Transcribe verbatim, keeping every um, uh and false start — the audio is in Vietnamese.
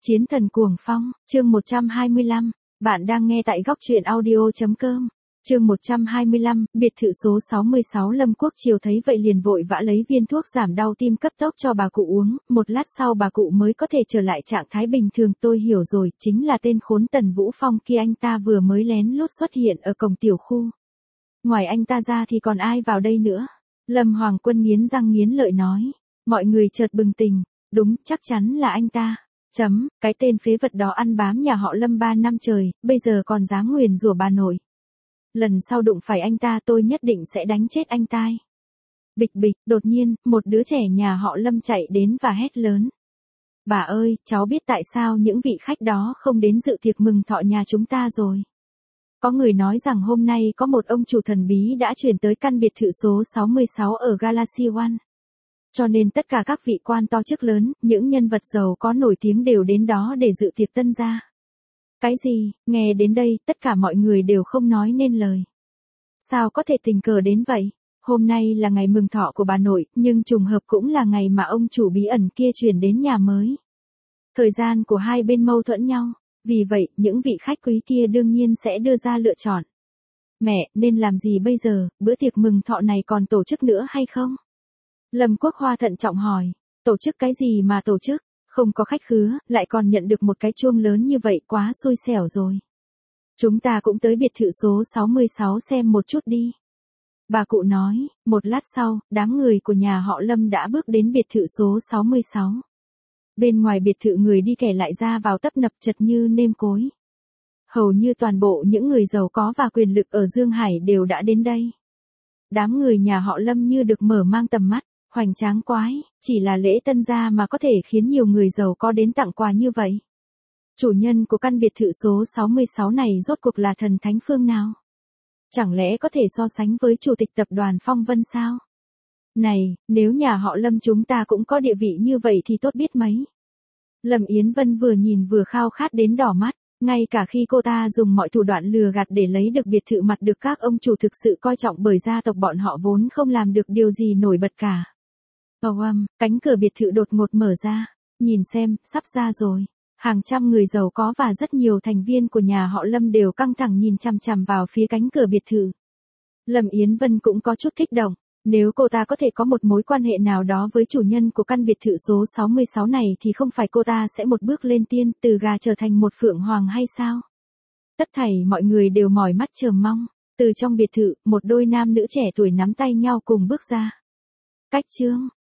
Chiến thần cuồng phong, chương một trăm hai mươi lăm, bạn đang nghe tại góc truyện audio chấm com. Chương một trăm hai mươi lăm, biệt thự số sáu mươi sáu. Lâm Quốc Triều thấy vậy liền vội vã lấy viên thuốc giảm đau tim cấp tốc cho bà cụ uống, một lát sau bà cụ mới có thể trở lại trạng thái bình thường. Tôi hiểu rồi, chính là tên khốn Tần Vũ Phong kia, anh ta vừa mới lén lút xuất hiện ở cổng tiểu khu. Ngoài anh ta ra thì còn ai vào đây nữa? Lâm Hoàng Quân nghiến răng nghiến lợi nói. Mọi người chợt bừng tỉnh, đúng, chắc chắn là anh ta. Chấm, cái tên phế vật đó ăn bám nhà họ Lâm ba năm trời, bây giờ còn dám nguyền rủa bà nội. Lần sau đụng phải anh ta tôi nhất định sẽ đánh chết anh ta. Bịch bịch, đột nhiên, một đứa trẻ nhà họ Lâm chạy đến và hét lớn. Bà ơi, cháu biết tại sao những vị khách đó không đến dự tiệc mừng thọ nhà chúng ta rồi. Có người nói rằng hôm nay có một ông chủ thần bí đã chuyển tới căn biệt thự số sáu mươi sáu ở Galaxy One. Cho nên tất cả các vị quan to chức lớn, những nhân vật giàu có nổi tiếng đều đến đó để dự tiệc tân gia. Cái gì? Nghe đến đây, tất cả mọi người đều không nói nên lời. Sao có thể tình cờ đến vậy? Hôm nay là ngày mừng thọ của bà nội, nhưng trùng hợp cũng là ngày mà ông chủ bí ẩn kia chuyển đến nhà mới. Thời gian của hai bên mâu thuẫn nhau, vì vậy những vị khách quý kia đương nhiên sẽ đưa ra lựa chọn. Mẹ, nên làm gì bây giờ, bữa tiệc mừng thọ này còn tổ chức nữa hay không? Lâm Quốc Hoa thận trọng hỏi, tổ chức cái gì mà tổ chức, không có khách khứa, lại còn nhận được một cái chuông lớn như vậy, quá xui xẻo rồi. Chúng ta cũng tới biệt thự số sáu mươi sáu xem một chút đi. Bà cụ nói, một lát sau, đám người của nhà họ Lâm đã bước đến biệt thự số sáu mươi sáu. Bên ngoài biệt thự người đi kẻ lại ra vào tấp nập chật như nêm cối. Hầu như toàn bộ những người giàu có và quyền lực ở Dương Hải đều đã đến đây. Đám người nhà họ Lâm như được mở mang tầm mắt. Hoành tráng quái, chỉ là lễ tân gia mà có thể khiến nhiều người giàu có đến tặng quà như vậy. Chủ nhân của căn biệt thự số sáu mươi sáu này rốt cuộc là thần thánh phương nào? Chẳng lẽ có thể so sánh với chủ tịch tập đoàn Phong Vân sao? Này, nếu nhà họ Lâm chúng ta cũng có địa vị như vậy thì tốt biết mấy. Lâm Yến Vân vừa nhìn vừa khao khát đến đỏ mắt, ngay cả khi cô ta dùng mọi thủ đoạn lừa gạt để lấy được biệt thự mặt được các ông chủ thực sự coi trọng, bởi gia tộc bọn họ vốn không làm được điều gì nổi bật cả. Ầm ầm, cánh cửa biệt thự đột ngột mở ra, nhìn xem, sắp ra rồi. Hàng trăm người giàu có và rất nhiều thành viên của nhà họ Lâm đều căng thẳng nhìn chằm chằm vào phía cánh cửa biệt thự. Lâm Yến Vân cũng có chút kích động, nếu cô ta có thể có một mối quan hệ nào đó với chủ nhân của căn biệt thự số sáu mươi sáu này thì không phải cô ta sẽ một bước lên tiên, từ gà trở thành một phượng hoàng hay sao? Tất thảy mọi người đều mỏi mắt chờ mong, từ trong biệt thự, một đôi nam nữ trẻ tuổi nắm tay nhau cùng bước ra. Cách chương,